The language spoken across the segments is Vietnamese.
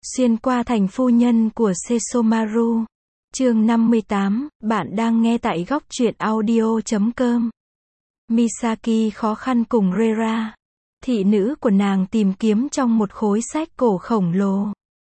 Xuyên qua thành phu nhân của Sesomaru. Chương 58, bạn đang nghe tại góc truyện audio.com. Misaki khó khăn cùng Rera, thị nữ của nàng tìm kiếm trong một khối sách cổ khổng lồ.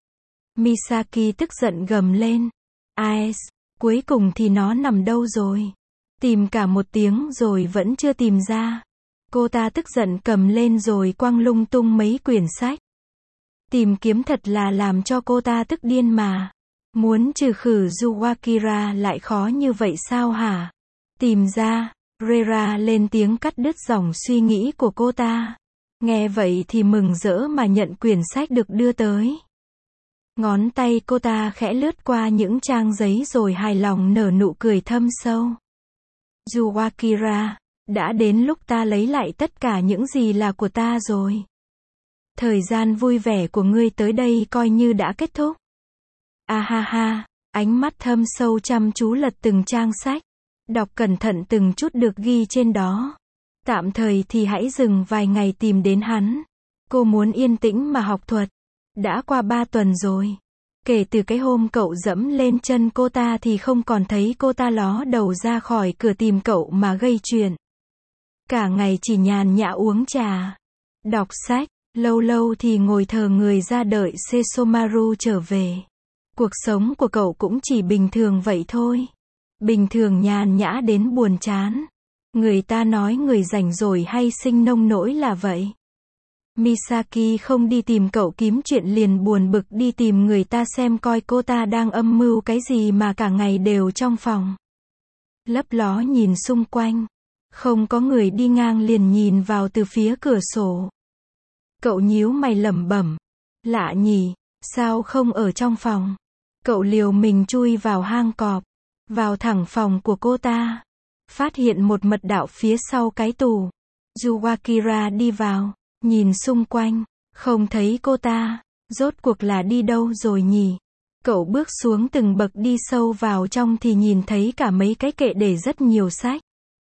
Misaki tức giận gầm lên. Ai, cuối cùng thì nó nằm đâu rồi? Tìm cả một tiếng rồi vẫn chưa tìm ra. Cô ta tức giận cầm lên rồi quăng lung tung mấy quyển sách. Tìm kiếm thật là làm cho cô ta tức điên mà. Muốn trừ khử Yuwakira lại khó như vậy sao hả? Tìm ra, Rera lên tiếng cắt đứt dòng suy nghĩ của cô ta. Nghe vậy thì mừng rỡ mà nhận quyển sách được đưa tới. Ngón tay cô ta khẽ lướt qua những trang giấy rồi hài lòng nở nụ cười thâm sâu. Yuwakira, đã đến lúc ta lấy lại tất cả những gì là của ta rồi. Thời gian vui vẻ của ngươi tới đây coi như đã kết thúc. A ha ha, ánh mắt thâm sâu chăm chú lật từng trang sách. Đọc cẩn thận từng chút được ghi trên đó. Tạm thời thì hãy dừng vài ngày tìm đến hắn. Cô muốn yên tĩnh mà học thuật. Đã qua 3 tuần rồi. Kể từ cái hôm cậu dẫm lên chân cô ta thì không còn thấy cô ta ló đầu ra khỏi cửa tìm cậu mà gây chuyện. Cả ngày chỉ nhàn nhã uống trà, đọc sách, lâu lâu thì ngồi thờ người ra đợi Sesomaru trở về. Cuộc sống của cậu cũng chỉ bình thường vậy thôi. Bình thường nhàn nhã đến buồn chán. Người ta nói người rảnh rỗi hay sinh nông nỗi là vậy. Misaki không đi tìm cậu kiếm chuyện liền buồn bực đi tìm người ta xem coi cô ta đang âm mưu cái gì mà cả ngày đều trong phòng. Lấp ló nhìn xung quanh. Không có người đi ngang liền nhìn vào từ phía cửa sổ. Cậu nhíu mày lẩm bẩm. Lạ nhỉ, sao không ở trong phòng? Cậu liều mình chui vào hang cọp. Vào thẳng phòng của cô ta. Phát hiện một mật đạo phía sau cái tủ. Yuwakira đi vào. Nhìn xung quanh. Không thấy cô ta. Rốt cuộc là đi đâu rồi nhỉ? Cậu bước xuống từng bậc đi sâu vào trong thì nhìn thấy cả mấy cái kệ để rất nhiều sách.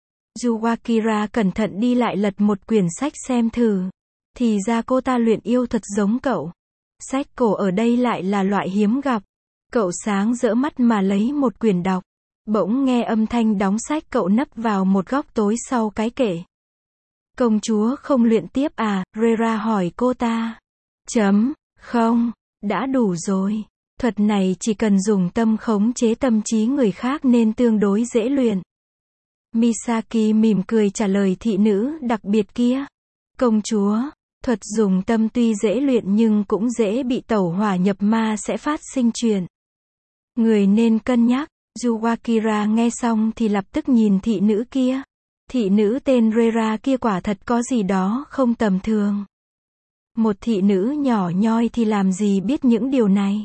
Yuwakira cẩn thận đi lại lật một quyển sách xem thử. Thì ra cô ta luyện yêu thuật giống cậu. Sách cổ ở đây lại là loại hiếm gặp. Cậu sáng rỡ mắt mà lấy một quyển đọc. Bỗng nghe âm thanh đóng sách, cậu nấp vào một góc tối sau cái kệ. Công chúa không luyện tiếp à? Rera hỏi cô ta. Không, đã đủ rồi. Thuật này chỉ cần dùng tâm khống chế tâm trí người khác nên tương đối dễ luyện. Misaki mỉm cười trả lời thị nữ đặc biệt kia. Công chúa, thuật dùng tâm tuy dễ luyện nhưng cũng dễ bị tẩu hỏa nhập ma, sẽ phát sinh chuyện. Người nên cân nhắc. Yuwakira nghe xong thì lập tức nhìn thị nữ kia. Thị nữ tên Rera kia quả thật có gì đó không tầm thường. Một thị nữ nhỏ nhoi thì làm gì biết những điều này.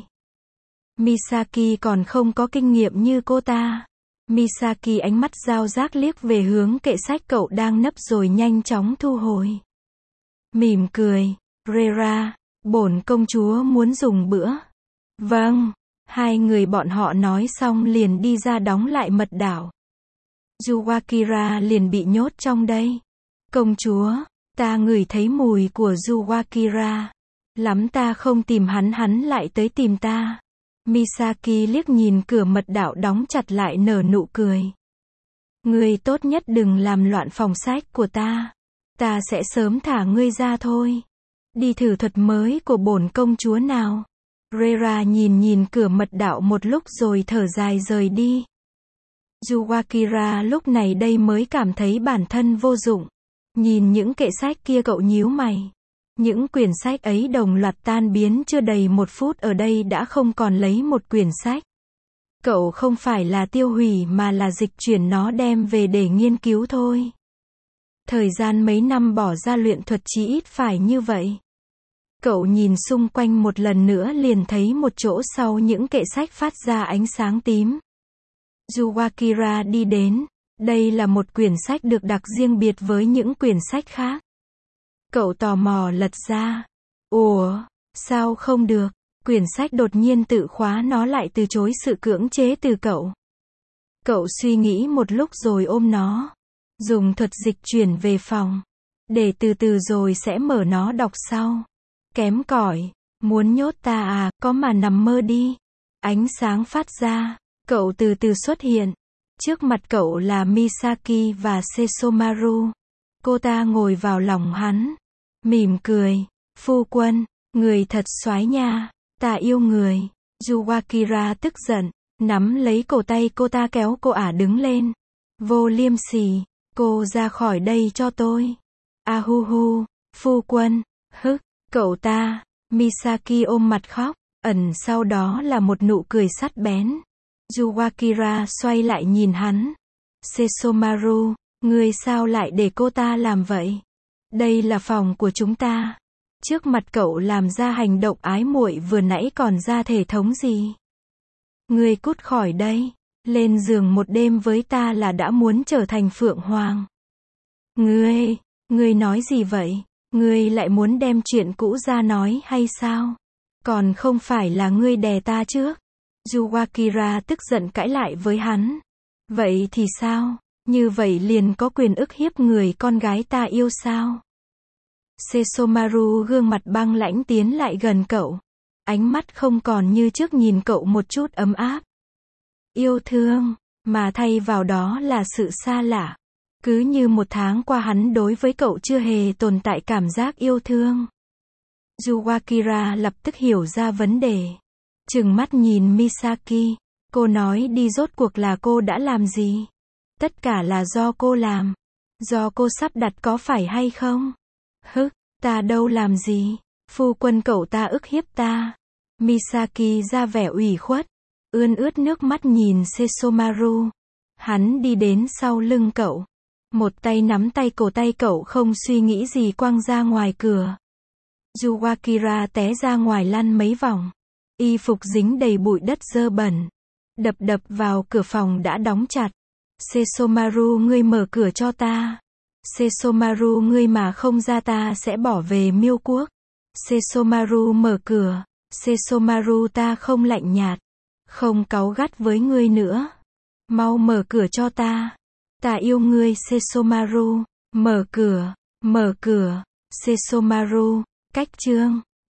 Misaki còn không có kinh nghiệm như cô ta. Misaki ánh mắt dao giác liếc về hướng kệ sách cậu đang nấp rồi nhanh chóng thu hồi. Mỉm cười. Rera, bổn công chúa muốn dùng bữa. Vâng. Hai người bọn họ nói xong liền đi ra đóng lại mật đạo. Yuwakira liền bị nhốt trong đây. Công chúa, ta ngửi thấy mùi của Yuwakira. Lắm ta không tìm hắn lại tới tìm ta. Misaki liếc nhìn cửa mật đạo đóng chặt lại nở nụ cười. Ngươi tốt nhất đừng làm loạn phòng sách của ta. Ta sẽ sớm thả ngươi ra thôi. Đi thử thuật mới của bổn công chúa nào. Rera nhìn cửa mật đạo một lúc rồi thở dài rời đi. Yuwakira lúc này đây mới cảm thấy bản thân vô dụng. Nhìn những kệ sách kia cậu nhíu mày. Những quyển sách ấy đồng loạt tan biến chưa đầy 1 phút ở đây đã không còn lấy một quyển sách. Cậu không phải là tiêu hủy mà là dịch chuyển nó đem về để nghiên cứu thôi. Thời gian mấy năm bỏ ra luyện thuật chí ít phải như vậy. Cậu nhìn xung quanh một lần nữa liền thấy một chỗ sau những kệ sách phát ra ánh sáng tím. Yuwakira đi đến. Đây là một quyển sách được đặc riêng biệt với những quyển sách khác. Cậu tò mò lật ra. Ủa, sao không được? Quyển sách đột nhiên tự khóa nó lại từ chối sự cưỡng chế từ cậu. Cậu suy nghĩ một lúc rồi ôm nó. Dùng thuật dịch chuyển về phòng. Để từ từ rồi sẽ mở nó đọc sau. Kém cỏi. Muốn nhốt ta à, có mà nằm mơ đi. Ánh sáng phát ra. Cậu từ từ xuất hiện. Trước mặt cậu là Misaki và Sesomaru. Cô ta ngồi vào lòng hắn. Mỉm cười. Phu quân, người thật soái nha. Ta yêu người. Yukira tức giận. Nắm lấy cổ tay cô ta kéo cô ả đứng lên. Vô liêm sỉ. Cô ra khỏi đây cho tôi. Ahuhu. Phu quân. Hức. Cậu ta. Misaki ôm mặt khóc. Ẩn sau đó là một nụ cười sắc bén. Yukira xoay lại nhìn hắn. Sesomaru, ngươi sao lại để cô ta làm vậy? Đây là phòng của chúng ta. Trước mặt cậu làm ra hành động ái muội vừa nãy còn ra thể thống gì? Ngươi cút khỏi đây. Lên giường một đêm với ta là đã muốn trở thành Phượng Hoàng. Ngươi nói gì vậy? Ngươi lại muốn đem chuyện cũ ra nói hay sao? Còn không phải là ngươi đè ta trước. Yukira tức giận cãi lại với hắn. Vậy thì sao? Như vậy liền có quyền ức hiếp người con gái ta yêu sao? Sesomaru gương mặt băng lãnh tiến lại gần cậu. Ánh mắt không còn như trước nhìn cậu một chút ấm áp. Yêu thương, mà thay vào đó là sự xa lạ. Cứ như một tháng qua hắn đối với cậu chưa hề tồn tại cảm giác yêu thương. Yukira lập tức hiểu ra vấn đề. Trừng mắt nhìn Misaki. Cô nói đi rốt cuộc là cô đã làm gì? Tất cả là do cô làm. Do cô sắp đặt có phải hay không? Hức, ta đâu làm gì? Phu quân cậu ta ức hiếp ta. Misaki ra vẻ ủy khuất. Ươn ướt nước mắt nhìn Sesomaru. Hắn đi đến sau lưng cậu. Một tay nắm tay cổ tay cậu không suy nghĩ gì quăng ra ngoài cửa. Yukira té ra ngoài lăn mấy vòng. Y phục dính đầy bụi đất dơ bẩn. Đập vào cửa phòng đã đóng chặt. Sesomaru ngươi mở cửa cho ta. Sesomaru ngươi mà không ra ta sẽ bỏ về Miêu Quốc. Sesomaru mở cửa. Sesomaru ta không lạnh nhạt. Không cáu gắt với ngươi nữa. Mau mở cửa cho ta. Ta yêu ngươi Sesomaru. Mở cửa. Sesomaru. Cách chương